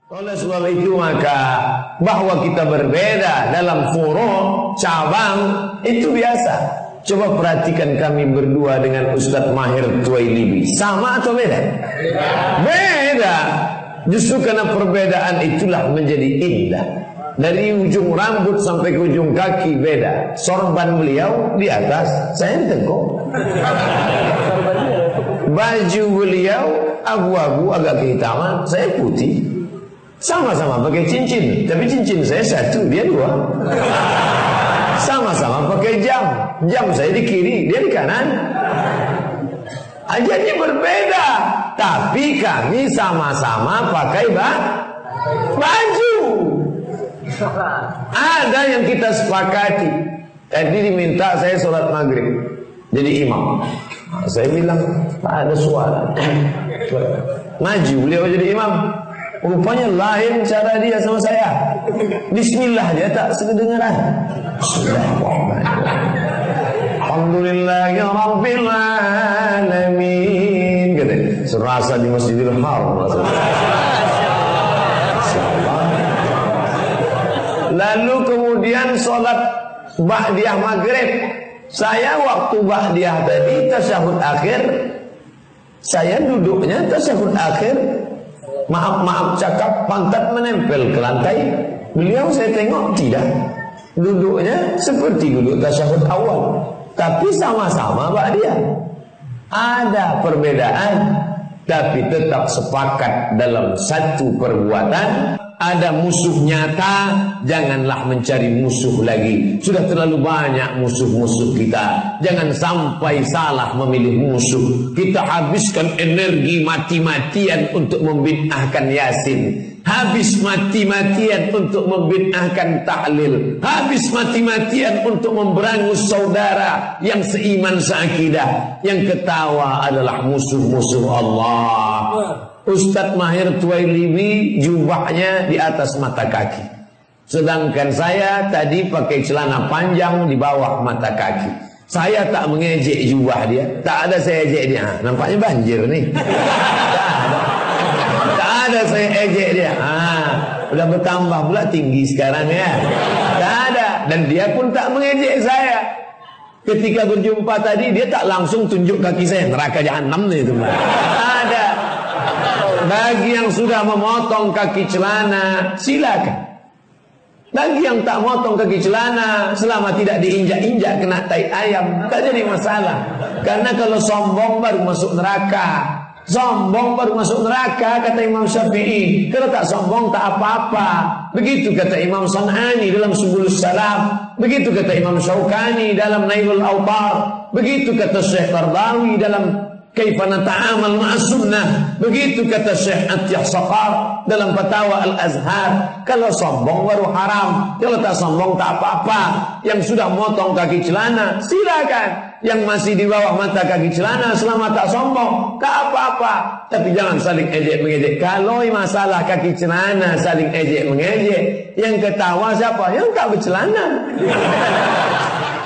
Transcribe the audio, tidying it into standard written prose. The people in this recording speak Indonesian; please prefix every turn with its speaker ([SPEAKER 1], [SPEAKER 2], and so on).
[SPEAKER 1] Oleh sebab itu maka bahwa kita berbeda dalam furu' cabang itu biasa. Coba perhatikan kami berdua dengan Ustadz Mahir Tuwailibi, sama atau beda? Beda. Justru karena perbedaan itulah menjadi indah. Dari ujung rambut sampai ke ujung kaki beda. Sorban beliau di atas, saya tengkok. Baju beliau abu-abu agak kehitaman, saya putih. Sama-sama pakai cincin, tapi cincin saya satu, dia dua. Sama-sama pakai jam, jam saya di kiri, dia di kanan. Jadi berbeda, tapi kami sama-sama pakai baju. Ada yang kita sepakati. Tadi diminta saya sholat maghrib jadi imam. Saya bilang tak ada suara. Maju beliau jadi imam. Rupanya lain cara dia sama saya. Bismillah dia tak sekedengaran. Alhamdulillahi Rabbil Alamin. Kata, serasa di Masjidil Haram. Lalu kemudian sholat ba'diyah maghrib. Saya waktu ba'diyah tadi tasyahud akhir, saya duduknya tasyahud akhir. Maaf cakap, pantat menempel ke lantai. Beliau saya tengok tidak, duduknya seperti duduk tasyahud awal, tapi sama-sama ba'diyah. Ada perbedaan, tapi tetap sepakat dalam satu perbuatan. Ada musuh nyata, janganlah mencari musuh lagi. Sudah terlalu banyak musuh-musuh kita. Jangan sampai salah memilih musuh. Kita habiskan energi mati-matian untuk membid'ahkan Yasin. Habis mati-matian untuk membid'ahkan tahlil. Habis mati-matian untuk memberangus saudara yang seiman seakidah. Yang ketawa adalah musuh-musuh Allah. Ustadz Mahir Tuwailibi jubahnya di atas mata kaki, sedangkan saya tadi pakai celana panjang di bawah mata kaki. Saya tak mengejek jubah dia, tak ada saya ejek dia. Nampaknya banjir nih. Tak ada saya ejek dia. Udah bertambah pula tinggi sekarang ya. Tak ada, dan dia pun tak mengejek saya. Ketika berjumpa tadi dia tak langsung tunjuk kaki saya, neraka jahanam nih itu. Ada. Bagi yang sudah memotong kaki celana, silakan. Bagi yang tak motong kaki celana, selama tidak diinjak-injak kena tai ayam, tak jadi masalah. Karena kalau sombong baru masuk neraka. Sombong baru masuk neraka, kata Imam Syafi'i. Kalau tak sombong tak apa-apa. Begitu kata Imam San'ani dalam Subulus Salam. Begitu kata Imam Syaukani dalam Nailul Awtar. Begitu kata Syekh Qardawi dalam Kaifa nata'amal ma'as sunnah. Begitu kata Syekh Atiyah Saqar dalam Fatawa Al-Azhar. Kalau sombong baru haram, kalau tak sombong tak apa-apa. Yang sudah motong kaki celana silakan. Yang masih di bawah mata kaki celana selama tak sombong tak apa-apa. Tapi jangan saling ejek-mengejek. Kalau masalah kaki celana saling ejek-mengejek, yang ketawa siapa? Yang tak bercelana.